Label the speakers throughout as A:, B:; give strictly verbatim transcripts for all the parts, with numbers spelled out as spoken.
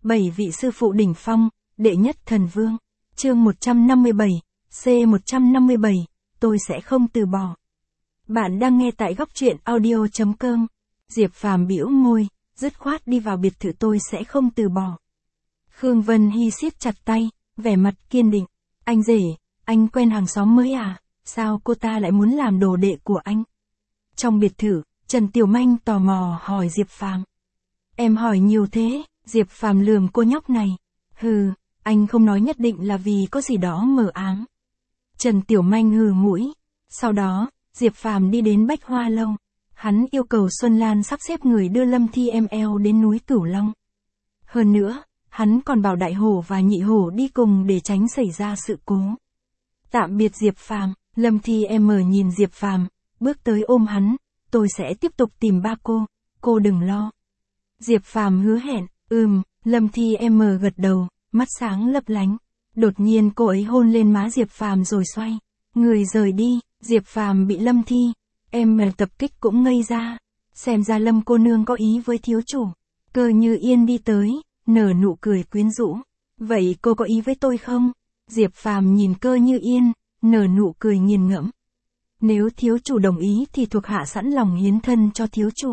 A: bảy vị sư phụ đỉnh phong, đệ nhất thần vương. Chương một trăm năm mươi bảy, C một trăm năm mươi bảy, tôi sẽ không từ bỏ. Bạn đang nghe tại góc truyện audio chấm com. Diệp Phàm bĩu môi, dứt khoát đi vào biệt thự tôi sẽ không từ bỏ. Khương Vân Hy siết chặt tay, vẻ mặt kiên định. Anh rể, anh quen hàng xóm mới à? Sao cô ta lại muốn làm đồ đệ của anh? Trong biệt thự, Trần Tiểu Manh tò mò hỏi Diệp Phàm. Em hỏi nhiều thế, Diệp Phàm lườm cô nhóc này. Hừ, anh không nói nhất định là vì có gì đó mờ ám. Trần Tiểu Manh hừ mũi. Sau đó, Diệp Phàm đi đến Bách Hoa Lâu. Hắn yêu cầu Xuân Lan sắp xếp người đưa Lâm Thi em eo đến núi Cửu Long. Hơn nữa, hắn còn bảo Đại Hổ và Nhị Hổ đi cùng để tránh xảy ra sự cố. Tạm biệt Diệp Phàm, Lâm Thi em mở nhìn Diệp Phàm, bước tới ôm hắn. Tôi sẽ tiếp tục tìm ba cô, cô đừng lo. Diệp Phàm hứa hẹn, ừm, Lâm Thi em mở gật đầu, mắt sáng lấp lánh. Đột nhiên cô ấy hôn lên má Diệp Phàm rồi xoay người rời đi. Diệp Phàm bị Lâm Thi em mở tập kích cũng ngây ra. Xem ra Lâm cô nương có ý với thiếu chủ. Cơ Như Yên đi tới, nở nụ cười quyến rũ. Vậy cô có ý với tôi không? Diệp Phàm nhìn Cơ Như Yên, nở nụ cười nghiền ngẫm. Nếu thiếu chủ đồng ý thì thuộc hạ sẵn lòng hiến thân cho thiếu chủ.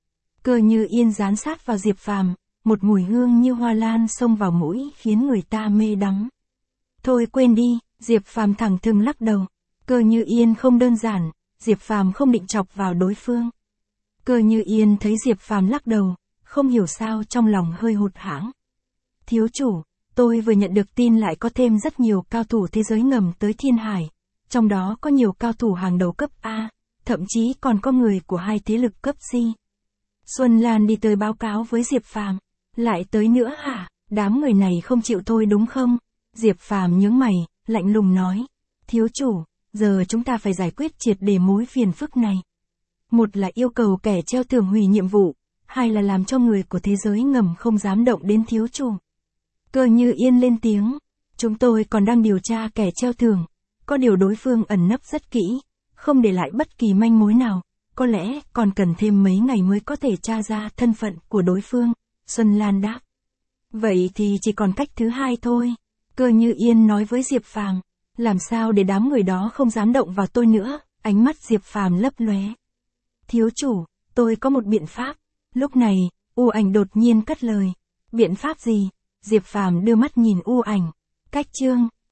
A: Cơ Như Yên dán sát vào Diệp Phàm, một mùi hương như hoa lan xông vào mũi khiến người ta mê đắm. Thôi quên đi, Diệp Phàm thẳng thừng lắc đầu. Cơ Như Yên không đơn giản, Diệp Phàm không định chọc vào đối phương. Cơ Như Yên thấy Diệp Phàm lắc đầu, không hiểu sao trong lòng hơi hụt hẫng. Thiếu chủ, tôi vừa nhận được tin lại có thêm rất nhiều cao thủ thế giới ngầm tới Thiên Hải. Trong đó có nhiều cao thủ hàng đầu cấp A, thậm chí còn có người của hai thế lực cấp C. Xuân Lan đi tới báo cáo với Diệp Phàm. Lại tới nữa hả? Đám người này không chịu thôi đúng không? Diệp Phàm nhướng mày, lạnh lùng nói. Thiếu chủ, giờ chúng ta phải giải quyết triệt để mối phiền phức này. Một là yêu cầu kẻ treo thưởng hủy nhiệm vụ, hai là làm cho người của thế giới ngầm không dám động đến thiếu chủ. Cơ Như Yên lên tiếng. Chúng tôi còn đang điều tra kẻ treo thưởng. Có điều đối phương ẩn nấp rất kỹ, không để lại bất kỳ manh mối nào, có lẽ còn cần thêm mấy ngày mới có thể tra ra thân phận của đối phương, Xuân Lan đáp. Vậy thì chỉ còn cách thứ hai thôi, Cơ Như Yên nói với Diệp Phàm, làm sao để đám người đó không dám động vào tôi nữa, ánh mắt Diệp Phàm lấp lóe. Thiếu chủ, tôi có một biện pháp. Lúc này, U Ảnh đột nhiên cất lời. Biện pháp gì? Diệp Phàm đưa mắt nhìn U Ảnh. Cách chương